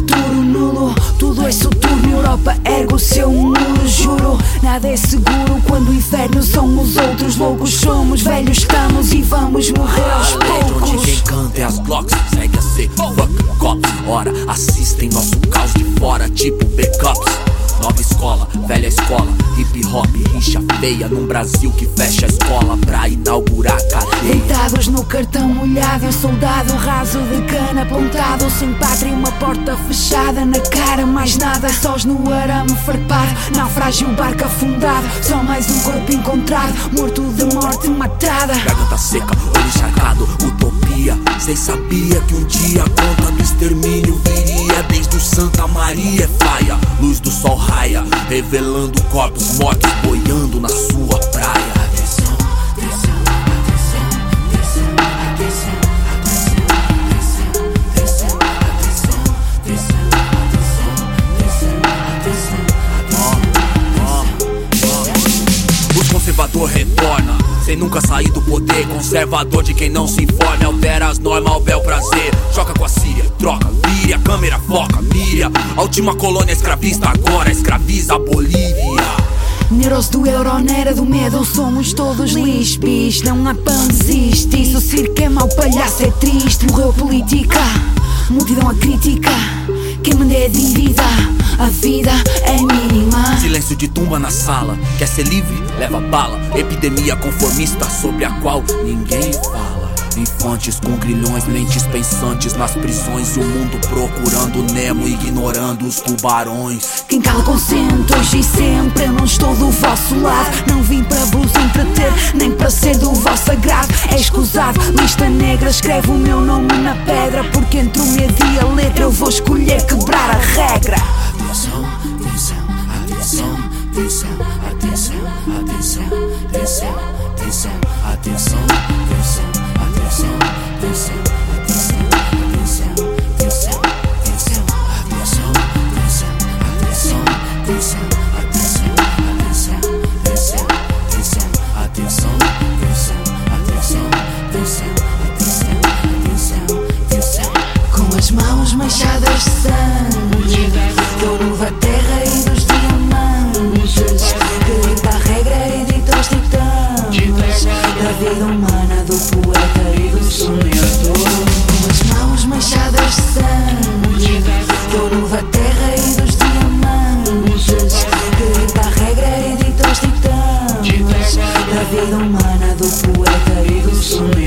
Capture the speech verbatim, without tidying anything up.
futuro nulo, tudo é soturno. Europa ergue o seu muro, juro. Nada é seguro quando o inferno são os outros. Loucos somos, velhos estamos e vamos morrer aos poucos. Onde quem canta é as blocks, segue a ser fuck cops. Ora, assistem nosso caos de fora, tipo backups. Nova escola, velha escola, hip hop, rixa feia num Brasil que fecha a escola pra inaugurar a cadeia. Deitados no cartão molhado, um soldado raso de cana apontado, sem pátria, uma porta fechada na cara, mais nada, sós no arame farpado, naufrágio, barco afundado, só mais um corpo encontrado, morto de morte matada. Garganta seca, olho encharcado, utopia. Cês sabia que um dia a conta do extermínio viria desde o Santa Maria é faia. Luz do sol raia, revelando corpos mortos boiando na sua praia. Atenção, atenção, atenção, atenção, atenção, atenção, atenção, atenção, atenção, atenção. Os conservador retorna, sem nunca sair do poder. Conservador de quem não se informa, altera as normas ao bel prazer. Choca com a Síria, troca, vire, a câmera foca, mira. A última colônia escravista agora escraviza a Bolívia. Neros do euro, nera do medo, somos todos lispis. Não há pão, desiste. Isso, o circo é mau, palhaço é triste. Morreu a política, multidão a crítica. Quem manda é a dívida, a vida é mínima. Silêncio de tumba na sala, quer ser livre? Leva bala. Epidemia conformista sobre a qual ninguém fala. Em fontes com grilhões, mentes pensantes nas prisões. E o mundo procurando Nemo, ignorando os tubarões. Quem cala consente, hoje e sempre. Eu não estou do vosso lado, não vim para vos entreter, nem para ser do vosso agrado. É escusado, lista negra, escreve o meu nome na pedra, porque entre o medo e a letra eu vou escolher quebrar a regra. Atenção, atenção, atenção, atenção, atenção, atenção, atenção, atenção, atenção, atenção. Atenção, atenção, atenção, atenção, atenção, atenção, atenção, atenção, atenção, atenção, atenção, atenção, atenção, atenção, atenção, atenção, atenção, atenção. Com as mãos manchadas de sangue, dou luva à terra e dos diamantes. Grita a regra e dita aos titãs da vida humana, do poeta e do sonhador. Com as mãos manchadas de sangue, dou luva à terra e dos diamantes. Grita a regra e dita aos titãs da vida humana, do poeta e do sonhador.